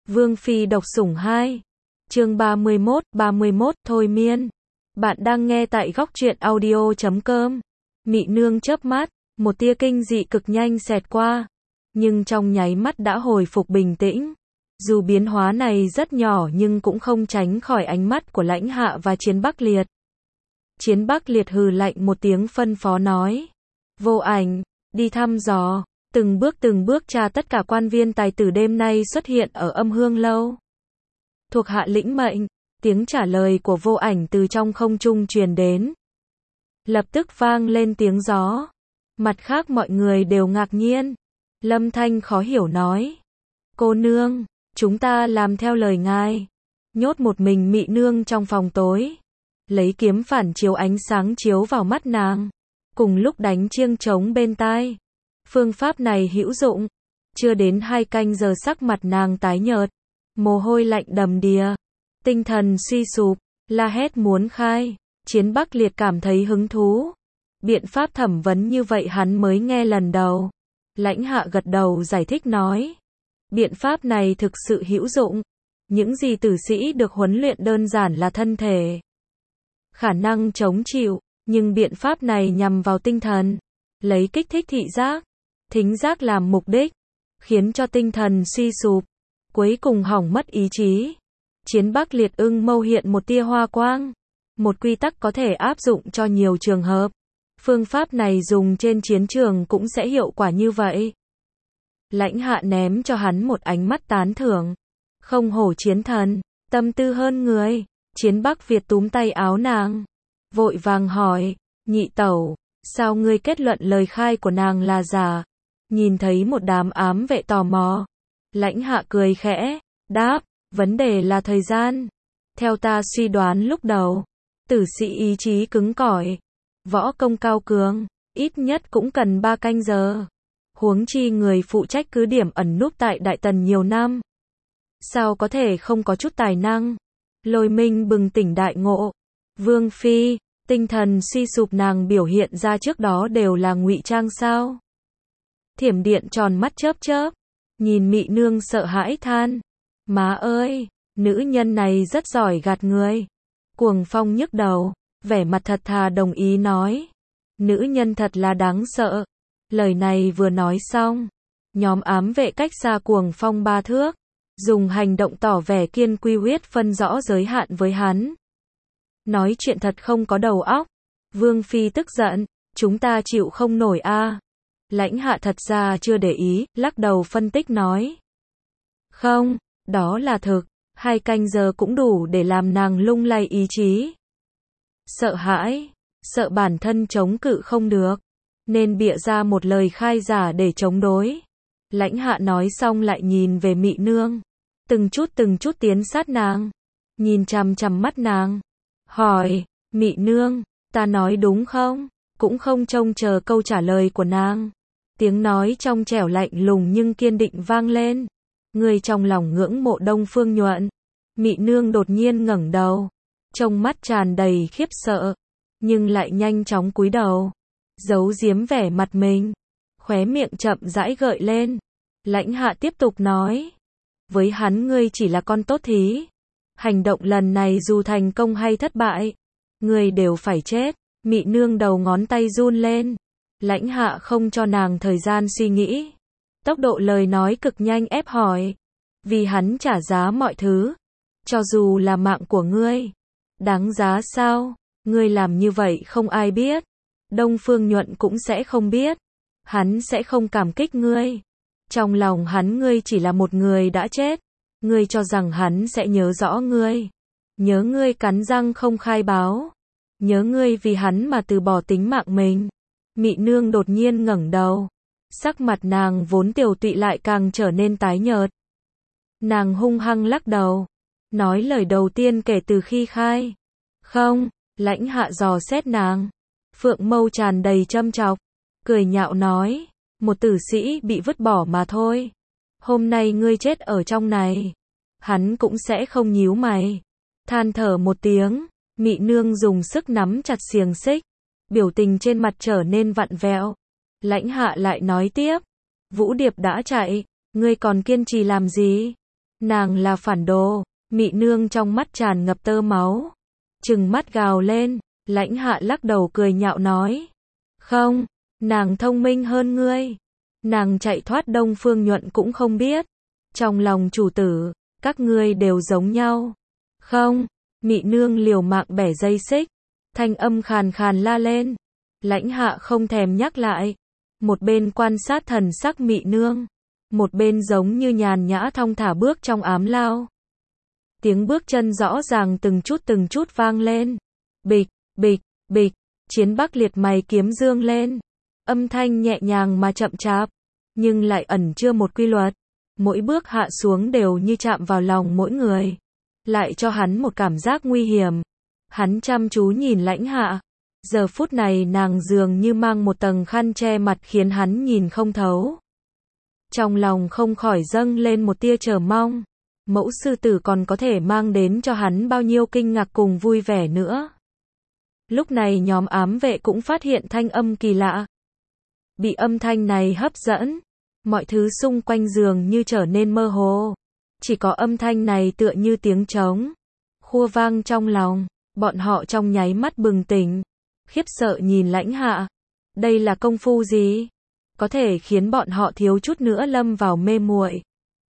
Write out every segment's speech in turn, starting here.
Vương Phi độc sủng 2. Chương 31, thôi miên. Bạn đang nghe tại góc truyện audio.com. Mị nương chớp mắt, một tia kinh dị cực nhanh xẹt qua, nhưng trong nháy mắt đã hồi phục bình tĩnh. Dù biến hóa này rất nhỏ nhưng cũng không tránh khỏi ánh mắt của Lãnh Hạ và Chiến Bắc Liệt. Chiến Bắc Liệt hừ lạnh một tiếng phân phó nói: Vô Ảnh, đi thăm dò, từng bước tra tất cả quan viên tài tử đêm nay xuất hiện ở Âm Hương Lâu. Thuộc hạ lĩnh mệnh. Tiếng trả lời của Vô Ảnh từ trong không trung truyền đến. Lập tức vang lên tiếng gió. Mặt khác mọi người đều ngạc nhiên. Lâm Thanh khó hiểu nói: Cô nương, chúng ta làm theo lời ngài. Nhốt một mình Mị nương trong phòng tối, lấy kiếm phản chiếu ánh sáng chiếu vào mắt nàng, cùng lúc đánh chiêng trống bên tai. Phương pháp này hữu dụng. Chưa đến 2 canh giờ sắc mặt nàng tái nhợt, mồ hôi lạnh đầm đìa, tinh thần suy sụp, la hét muốn khai. Chiến Bắc Liệt cảm thấy hứng thú. Biện pháp thẩm vấn như vậy hắn mới nghe lần đầu. Lãnh Hạ gật đầu giải thích nói: Biện pháp này thực sự hữu dụng. Những gì tử sĩ được huấn luyện đơn giản là thân thể, khả năng chống chịu, nhưng biện pháp này nhằm vào tinh thần, lấy kích thích thị giác, thính giác làm mục đích, khiến cho tinh thần suy sụp, cuối cùng hỏng mất ý chí. Chiến Bắc Liệt ưng mâu hiện một tia hoa quang. Một quy tắc có thể áp dụng cho nhiều trường hợp. Phương pháp này dùng trên chiến trường cũng sẽ hiệu quả như vậy. Lãnh Hạ ném cho hắn một ánh mắt tán thưởng. Không hổ chiến thần, tâm tư hơn người. Chiến Bắc Việt túm tay áo nàng, vội vàng hỏi: Nhị tẩu, sao ngươi kết luận lời khai của nàng là giả? Nhìn thấy một đám ám vệ tò mò, Lãnh Hạ cười khẽ, đáp: Vấn đề là thời gian. Theo ta suy đoán lúc đầu, tử sĩ ý chí cứng cỏi, võ công cao cường, ít nhất cũng cần 3 canh giờ. Huống chi người phụ trách cứ điểm ẩn núp tại Đại Tần nhiều năm, sao có thể không có chút tài năng? Lôi Minh bừng tỉnh đại ngộ. Vương Phi, tinh thần suy sụp nàng biểu hiện ra trước đó đều là ngụy trang sao? Thiểm Điện tròn mắt chớp chớp, nhìn Mị nương sợ hãi than: Má ơi, nữ nhân này rất giỏi gạt người. Cuồng Phong nhức đầu, vẻ mặt thật thà đồng ý nói: Nữ nhân thật là đáng sợ. Lời này vừa nói xong, nhóm ám vệ cách xa Cuồng Phong 3 thước, dùng hành động tỏ vẻ kiên quy huyết phân rõ giới hạn với hắn. Nói chuyện thật không có đầu óc. Vương Phi tức giận: Chúng ta chịu không nổi a. Lãnh Hạ thật ra chưa để ý, lắc đầu phân tích nói: Không, đó là thực. 2 canh giờ cũng đủ để làm nàng lung lay ý chí. Sợ hãi, sợ bản thân chống cự không được, nên bịa ra một lời khai giả để chống đối. Lãnh Hạ nói xong lại nhìn về Mị nương, từng chút tiến sát nàng, nhìn chằm chằm mắt nàng, hỏi: Mị nương, ta nói đúng không? Cũng không trông chờ câu trả lời của nàng. Tiếng nói trong trẻo lạnh lùng nhưng kiên định vang lên: Người trong lòng ngưỡng mộ Đông Phương Nhuận. Mị nương đột nhiên ngẩng đầu, trong mắt tràn đầy khiếp sợ, nhưng lại nhanh chóng cúi đầu, giấu giếm vẻ mặt mình, khóe miệng chậm rãi gợi lên. Lãnh Hạ tiếp tục nói: Với hắn ngươi chỉ là con tốt thí. Hành động lần này dù thành công hay thất bại, ngươi đều phải chết. Mị nương đầu ngón tay run lên. Lãnh Hạ không cho nàng thời gian suy nghĩ, tốc độ lời nói cực nhanh ép hỏi: Vì hắn trả giá mọi thứ, cho dù là mạng của ngươi, đáng giá sao? Ngươi làm như vậy không ai biết, Đông Phương Nhuận cũng sẽ không biết, hắn sẽ không cảm kích ngươi. Trong lòng hắn ngươi chỉ là một người đã chết. Ngươi cho rằng hắn sẽ nhớ rõ ngươi, nhớ ngươi cắn răng không khai báo, nhớ ngươi vì hắn mà từ bỏ tính mạng mình. Mị nương đột nhiên ngẩng đầu, sắc mặt nàng vốn tiều tụy lại càng trở nên tái nhợt. Nàng hung hăng lắc đầu, nói lời đầu tiên kể từ khi khai. Không. Lãnh Hạ dò xét nàng, phượng mâu tràn đầy châm chọc, cười nhạo nói: Một tử sĩ bị vứt bỏ mà thôi. Hôm nay ngươi chết ở trong này, hắn cũng sẽ không nhíu mày. Than thở một tiếng, Mị nương dùng sức nắm chặt xiềng xích, biểu tình trên mặt trở nên vặn vẹo. Lãnh Hạ lại nói tiếp: Vũ Điệp đã chạy, ngươi còn kiên trì làm gì? Nàng là phản đồ. Mị nương trong mắt tràn ngập tơ máu. Trừng mắt gào lên. Lãnh Hạ lắc đầu cười nhạo nói. Không, nàng thông minh hơn ngươi. Nàng chạy thoát Đông Phương Nhuận cũng không biết. Trong lòng chủ tử, các ngươi đều giống nhau. Không, Mị nương liều mạng bẻ dây xích. Thanh âm khàn khàn la lên. Lãnh Hạ không thèm nhắc lại. Một bên quan sát thần sắc Mị nương. Một bên giống như nhàn nhã thong thả bước trong ám lao. Tiếng bước chân rõ ràng từng chút vang lên. Bịch, bịch, bịch, Chiến Bắc liệt mày kiếm dương lên. Âm thanh nhẹ nhàng mà chậm chạp, nhưng lại ẩn chứa một quy luật. Mỗi bước hạ xuống đều như chạm vào lòng mỗi người, lại cho hắn một cảm giác nguy hiểm. Hắn chăm chú nhìn Lãnh Hạ. Giờ phút này nàng dường như mang một tầng khăn che mặt khiến hắn nhìn không thấu. Trong lòng không khỏi dâng lên một tia chờ mong. Mẫu sư tử còn có thể mang đến cho hắn bao nhiêu kinh ngạc cùng vui vẻ nữa. Lúc này nhóm ám vệ cũng phát hiện thanh âm kỳ lạ. Bị âm thanh này hấp dẫn, mọi thứ xung quanh dường như trở nên mơ hồ. Chỉ có âm thanh này tựa như tiếng trống, khua vang trong lòng. Bọn họ trong nháy mắt bừng tỉnh, khiếp sợ nhìn Lãnh Hạ. Đây là công phu gì? Có thể khiến bọn họ thiếu chút nữa lâm vào mê muội.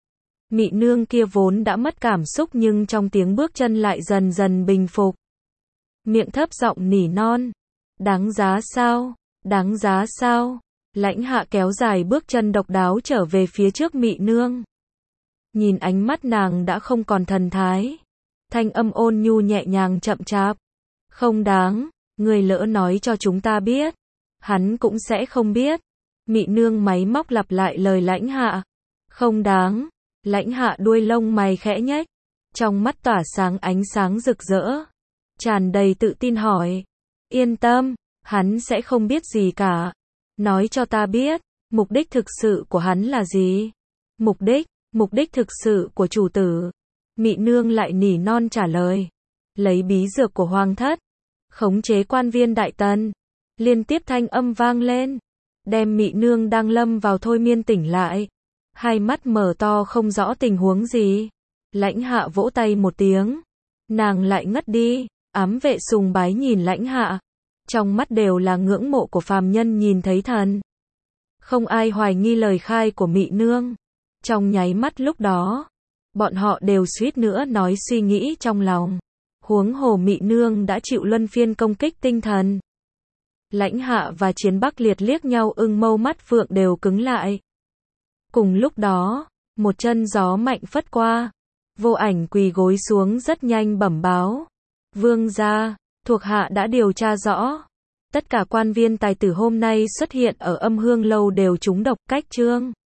Mị nương kia vốn đã mất cảm xúc nhưng trong tiếng bước chân lại dần dần bình phục. Miệng thấp giọng nỉ non. Đáng giá sao? Đáng giá sao? Lãnh Hạ kéo dài bước chân độc đáo trở về phía trước Mị nương. Nhìn ánh mắt nàng đã không còn thần thái. Thanh âm ôn nhu nhẹ nhàng chậm chạp. Không đáng, người lỡ nói cho chúng ta biết. Hắn cũng sẽ không biết. Mị nương máy móc lặp lại lời Lãnh Hạ. Không đáng. Lãnh Hạ đuôi lông mày khẽ nhếch. Trong mắt tỏa sáng ánh sáng rực rỡ. Tràn đầy tự tin hỏi. Yên tâm, hắn sẽ không biết gì cả. Nói cho ta biết, mục đích thực sự của hắn là gì? Mục đích thực sự của chủ tử. Mị nương lại nỉ non trả lời. Lấy bí dược của hoàng thất, khống chế quan viên đại tần. Liên tiếp thanh âm vang lên, đem Mị nương đang lâm vào thôi miên tỉnh lại. Hai mắt mở to không rõ tình huống gì. Lãnh Hạ vỗ tay một tiếng, nàng lại ngất đi. Ám vệ sùng bái nhìn Lãnh Hạ, trong mắt đều là ngưỡng mộ của phàm nhân nhìn thấy thần. Không ai hoài nghi lời khai của Mị nương. Trong nháy mắt lúc đó, bọn họ đều suýt nữa nói suy nghĩ trong lòng. Huống hồ Mị nương đã chịu luân phiên công kích tinh thần. Lãnh Hạ và Chiến Bắc liệt liếc nhau, ưng mâu mắt phượng đều cứng lại. Cùng lúc đó, một chân gió mạnh phất qua. Vô Ảnh quỳ gối xuống rất nhanh bẩm báo. Vương gia, thuộc hạ đã điều tra rõ. Tất cả quan viên tài tử hôm nay xuất hiện ở Âm Hương lâu đều trúng độc. Cách chương